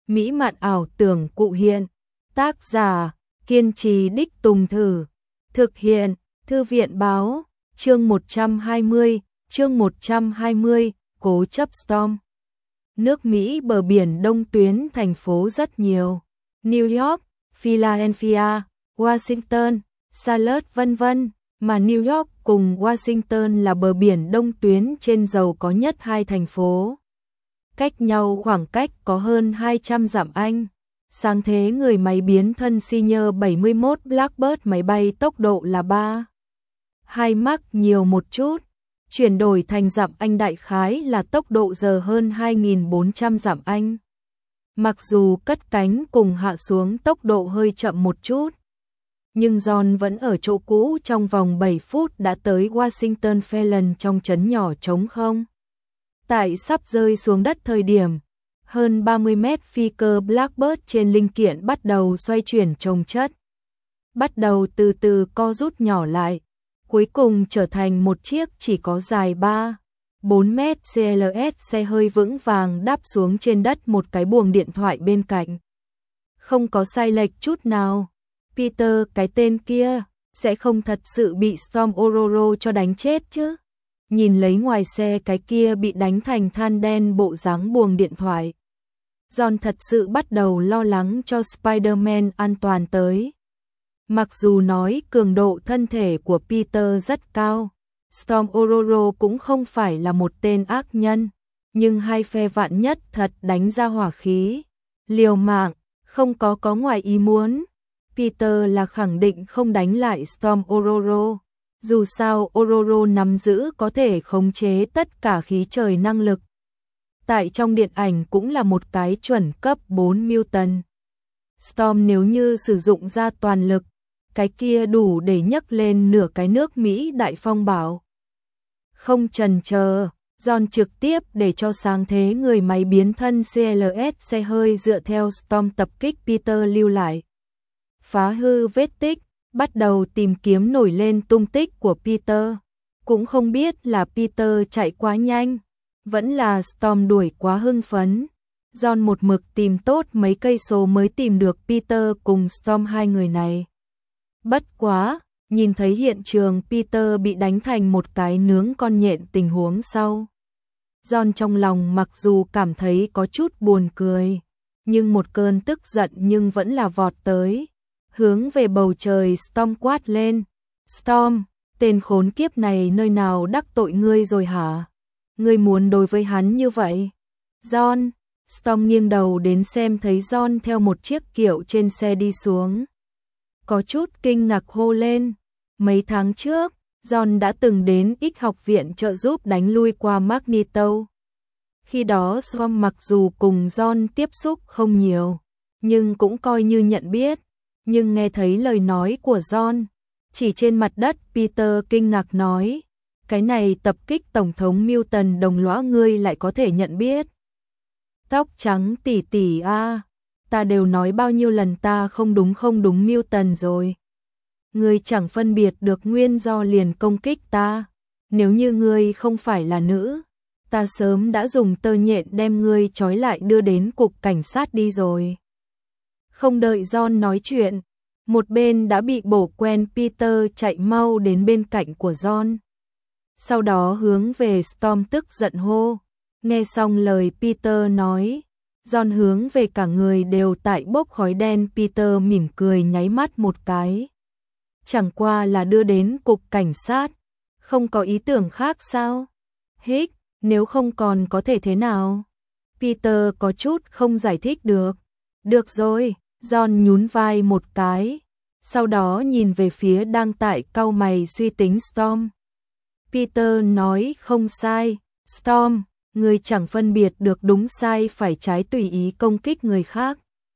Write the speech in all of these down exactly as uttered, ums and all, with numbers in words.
mỹ mạn ảo tưởng cụ hiện. Tác giả, kiên trì đích tùng thử. Thực hiện, Thư viện báo, chương một trăm hai mươi, chương một trăm hai mươi, cố chấp Storm. Nước Mỹ bờ biển đông tuyến thành phố rất nhiều. New York, Philadelphia, Washington, Charlotte vân vân, mà New York cùng Washington là bờ biển đông tuyến trên giàu có nhất hai thành phố. Cách nhau khoảng cách có hơn hai trăm dặm Anh. Sáng thế người máy biến thân Senior bảy mươi mốt Blackbird máy bay tốc độ là ba. hai Mach nhiều một chút. Chuyển đổi thành dặm Anh đại khái là tốc độ giờ hơn hai nghìn bốn trăm dặm Anh. Mặc dù cất cánh cùng hạ xuống tốc độ hơi chậm một chút, nhưng John vẫn ở chỗ cũ trong vòng bảy phút đã tới Washington Phelan trong trấn nhỏ trống không. Tại sắp rơi xuống đất thời điểm, hơn ba mươi mét phi cơ Blackbird trên linh kiện bắt đầu xoay chuyển chồng chất. Bắt đầu từ từ co rút nhỏ lại, cuối cùng trở thành một chiếc chỉ có dài ba, bốn mét xê lờ ét xe hơi vững vàng đáp xuống trên đất một cái buồng điện thoại bên cạnh. Không có sai lệch chút nào. Peter cái tên kia, sẽ không thật sự bị Storm Ororo cho đánh chết chứ. Nhìn lấy ngoài xe cái kia bị đánh thành than đen bộ dáng buồng điện thoại. John thật sự bắt đầu lo lắng cho Spider-Man an toàn tới. Mặc dù nói cường độ thân thể của Peter rất cao, Storm Ororo cũng không phải là một tên ác nhân, nhưng hai phe vạn nhất thật đánh ra hỏa khí, liều mạng, không có có ngoài ý muốn. Peter là khẳng định không đánh lại Storm Ororo, dù sao Ororo nắm giữ có thể khống chế tất cả khí trời năng lực. Tại trong điện ảnh cũng là một cái chuẩn cấp bốn mutant. Storm nếu như sử dụng ra toàn lực, cái kia đủ để nhấc lên nửa cái nước Mỹ đại phong bạo. Không chần chờ, John trực tiếp để cho sáng thế người máy biến thân xê lờ ét xe hơi dựa theo Storm tập kích Peter lưu lại. Phá hư vết tích, bắt đầu tìm kiếm nổi lên tung tích của Peter. Cũng không biết là Peter chạy quá nhanh, vẫn là Storm đuổi quá hưng phấn. John một mực tìm tốt mấy cây số mới tìm được Peter cùng Storm hai người này. Bất quá, nhìn thấy hiện trường Peter bị đánh thành một cái nướng con nhện tình huống sau. John trong lòng mặc dù cảm thấy có chút buồn cười, nhưng một cơn tức giận nhưng vẫn là vọt tới. Hướng về bầu trời Storm quát lên. Storm, tên khốn kiếp này nơi nào đắc tội ngươi rồi hả? Ngươi muốn đối với hắn như vậy? John, Storm nghiêng đầu đến xem thấy John theo một chiếc kiệu trên xe đi xuống. Có chút kinh ngạc hô lên. Mấy tháng trước, John đã từng đến X học viện trợ giúp đánh lui qua Magneto. Khi đó Storm mặc dù cùng John tiếp xúc không nhiều, nhưng cũng coi như nhận biết. Nhưng nghe thấy lời nói của John, chỉ trên mặt đất Peter kinh ngạc nói, cái này tập kích Tổng thống Milton đồng lõa ngươi lại có thể nhận biết. Tóc trắng tỷ tỷ a, ta đều nói bao nhiêu lần ta không đúng không đúng Milton rồi. Ngươi chẳng phân biệt được nguyên do liền công kích ta, nếu như ngươi không phải là nữ, ta sớm đã dùng tơ nhện đem ngươi trói lại đưa đến cục cảnh sát đi rồi. Không đợi John nói chuyện, một bên đã bị bổ quen Peter chạy mau đến bên cạnh của John. Sau đó hướng về Storm tức giận hô. Nghe xong lời Peter nói, John hướng về cả người đều tại bốc khói đen. Peter mỉm cười nháy mắt một cái. Chẳng qua là đưa đến cục cảnh sát, không có ý tưởng khác sao? Hích, nếu không còn có thể thế nào? Peter có chút không giải thích được. Được rồi. John nhún vai một cái, sau đó nhìn về phía đang tại cau mày suy tính Storm. Peter nói không sai, Storm, ngươi chẳng phân biệt được đúng sai phải trái tùy ý công kích người khác.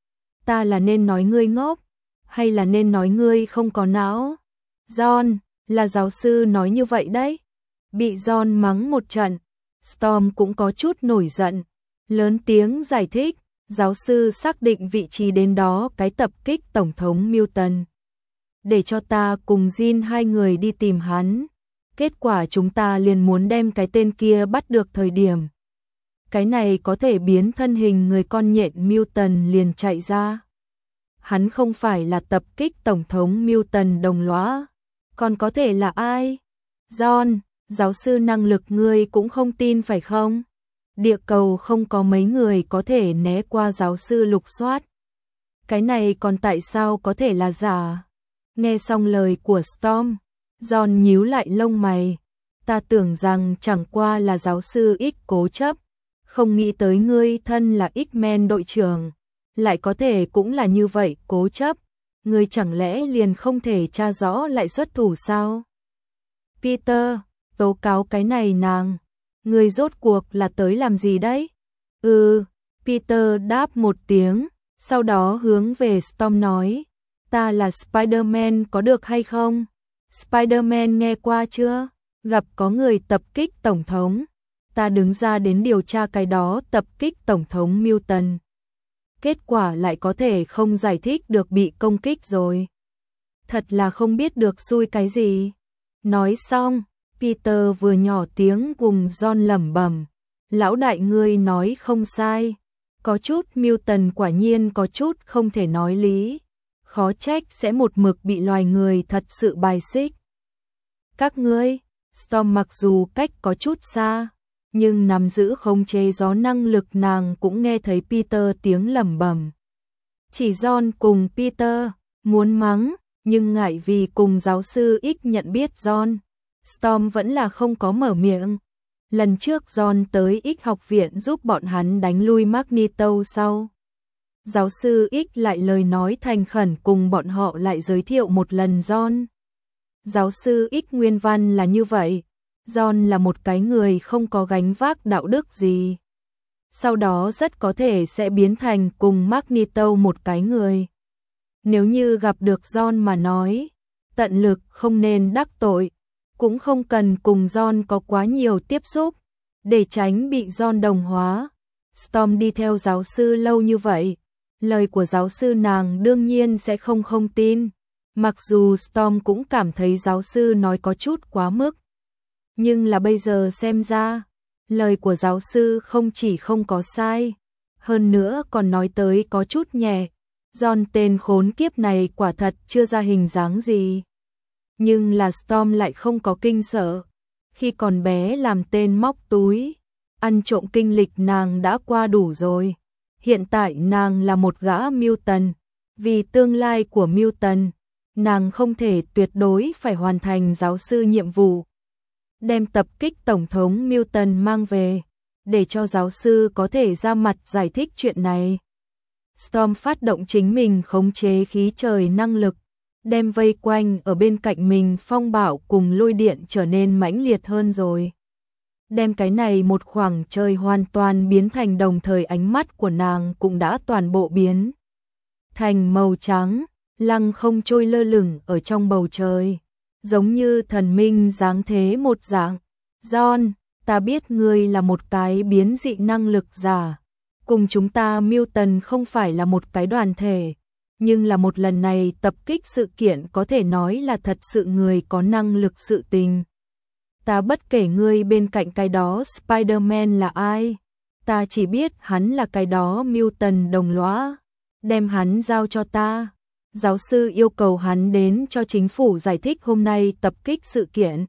Ta là nên nói ngươi ngốc, hay là nên nói ngươi không có não? John, là giáo sư nói như vậy đấy. Bị John mắng một trận, Storm cũng có chút nổi giận, lớn tiếng giải thích. Giáo sư xác định vị trí đến đó cái tập kích Tổng thống Milton. Để cho ta cùng Jean hai người đi tìm hắn. Kết quả chúng ta liền muốn đem cái tên kia bắt được thời điểm. Cái này có thể biến thân hình người con nhện Milton liền chạy ra. Hắn không phải là tập kích Tổng thống Milton đồng lõa. Còn có thể là ai? John, giáo sư năng lực ngươi cũng không tin phải không? Địa cầu không có mấy người có thể né qua giáo sư lục soát. Cái này còn tại sao có thể là giả? Nghe xong lời của Storm, John nhíu lại lông mày. Ta tưởng rằng chẳng qua là giáo sư X cố chấp. Không nghĩ tới ngươi thân là X-Men đội trưởng. Lại có thể cũng là như vậy cố chấp. Ngươi chẳng lẽ liền không thể tra rõ lại xuất thủ sao? Peter, tố cáo cái này nàng. Ngươi rốt cuộc là tới làm gì đấy? Ừ, Peter đáp một tiếng, sau đó hướng về Storm nói. Ta là Spider-Man có được hay không? Spider-Man nghe qua chưa? Gặp có người tập kích Tổng thống. Ta đứng ra đến điều tra cái đó tập kích Tổng thống Milton. Kết quả lại có thể không giải thích được bị công kích rồi. Thật là không biết được xui cái gì. Nói xong, Peter vừa nhỏ tiếng cùng John lẩm bẩm. Lão đại ngươi nói không sai. Có chút Milton quả nhiên có chút không thể nói lý. Khó trách sẽ một mực bị loài người thật sự bài xích. Các ngươi, Storm mặc dù cách có chút xa, nhưng nắm giữ khống chế gió năng lực nàng cũng nghe thấy Peter tiếng lẩm bẩm. Chỉ John cùng Peter muốn mắng, nhưng ngại vì cùng giáo sư X nhận biết John, Storm vẫn là không có mở miệng. Lần trước John tới X học viện giúp bọn hắn đánh lui Magneto sau. Giáo sư X lại lời nói thành khẩn cùng bọn họ lại giới thiệu một lần John. Giáo sư X nguyên văn là như vậy. John là một cái người không có gánh vác đạo đức gì. Sau đó rất có thể sẽ biến thành cùng Magneto một cái người. Nếu như gặp được John mà nói, tận lực không nên đắc tội, cũng không cần cùng John có quá nhiều tiếp xúc, để tránh bị John đồng hóa. Storm đi theo giáo sư lâu như vậy, lời của giáo sư nàng đương nhiên sẽ không không tin. Mặc dù Storm cũng cảm thấy giáo sư nói có chút quá mức. Nhưng là bây giờ xem ra, lời của giáo sư không chỉ không có sai, hơn nữa còn nói tới có chút nhẹ. John tên khốn kiếp này quả thật chưa ra hình dáng gì. Nhưng là Storm lại không có kinh sợ. Khi còn bé làm tên móc túi, ăn trộm kinh lịch nàng đã qua đủ rồi. Hiện tại nàng là một gã Milton. Vì tương lai của Milton, nàng không thể tuyệt đối phải hoàn thành giáo sư nhiệm vụ. Đem tập kích Tổng thống Milton mang về, để cho giáo sư có thể ra mặt giải thích chuyện này. Storm phát động chính mình khống chế khí trời năng lực, đem vây quanh ở bên cạnh mình phong bạo cùng lôi điện trở nên mãnh liệt hơn rồi. Đem cái này một khoảng trời hoàn toàn biến thành đồng thời ánh mắt của nàng cũng đã toàn bộ biến thành màu trắng, lăng không trôi lơ lửng ở trong bầu trời, giống như thần minh dáng thế một dạng. John, ta biết ngươi là một cái biến dị năng lực giả, cùng chúng ta Milton không phải là một cái đoàn thể, nhưng là một lần này tập kích sự kiện có thể nói là thật sự người có năng lực sự tình. Ta bất kể ngươi bên cạnh cái đó Spider-Man là ai, ta chỉ biết hắn là cái đó Milton đồng lõa, đem hắn giao cho ta. Giáo sư yêu cầu hắn đến cho chính phủ giải thích hôm nay tập kích sự kiện.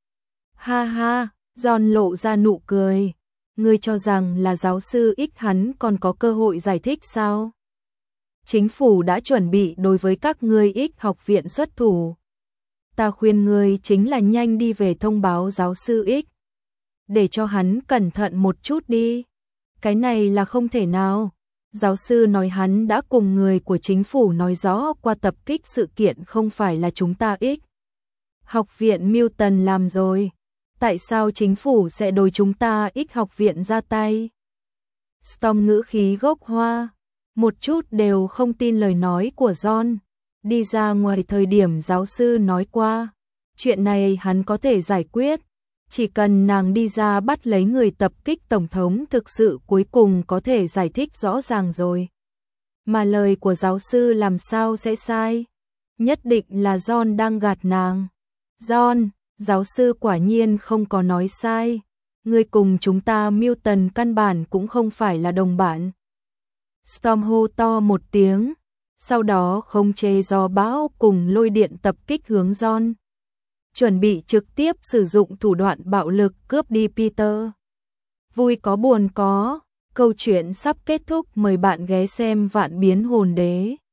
Ha ha, John lộ ra nụ cười. Ngươi cho rằng là giáo sư X hắn còn có cơ hội giải thích sao? Chính phủ đã chuẩn bị đối với các ngươi X học viện xuất thủ. Ta khuyên ngươi chính là nhanh đi về thông báo giáo sư X. Để cho hắn cẩn thận một chút đi. Cái này là không thể nào. Giáo sư nói hắn đã cùng người của chính phủ nói rõ qua tập kích sự kiện không phải là chúng ta X học viện Milton làm rồi. Tại sao chính phủ sẽ đối chúng ta X học viện ra tay? Storm ngữ khí gốc hoa, một chút đều không tin lời nói của John. Đi ra ngoài thời điểm giáo sư nói qua, chuyện này hắn có thể giải quyết. Chỉ cần nàng đi ra bắt lấy người tập kích Tổng thống thực sự cuối cùng có thể giải thích rõ ràng rồi. Mà lời của giáo sư làm sao sẽ sai? Nhất định là John đang gạt nàng. John, giáo sư quả nhiên không có nói sai. Ngươi cùng chúng ta Milton căn bản cũng không phải là đồng bạn. Storm hô to một tiếng, sau đó khống chế gió bão cùng lôi điện tập kích hướng John. Chuẩn bị trực tiếp sử dụng thủ đoạn bạo lực cướp đi Peter. Vui có buồn có, câu chuyện sắp kết thúc, mời bạn ghé xem Vạn Biến Hồn Đế.